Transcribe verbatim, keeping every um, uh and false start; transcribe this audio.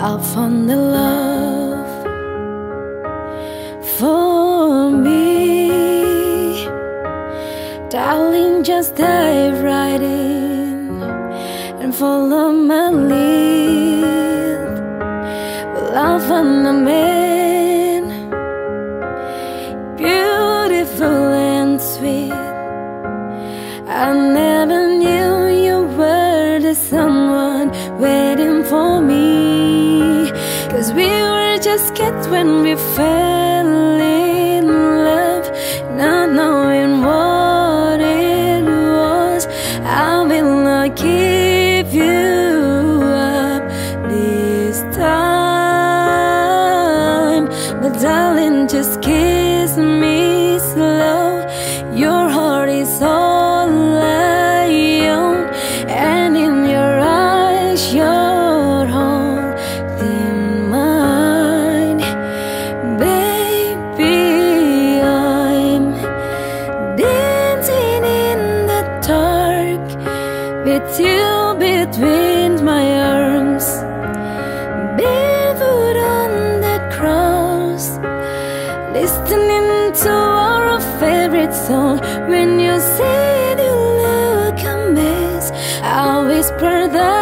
I found the love for me. Darling, just dive right in and follow my lead. Well, I found a man, beautiful and sweet. I never knew you were the someone waiting for me. Cause we were just kids when we fell in love, not knowing what it was. I will not give you up this time, but darling, just kiss me slow. Your heart is all I own, and in your eyes you're holding mine. Baby, I'm dancing in the dark with you between my arms, barefoot on the grass, listening to our favorite song. When you said you look a mess, I whispered that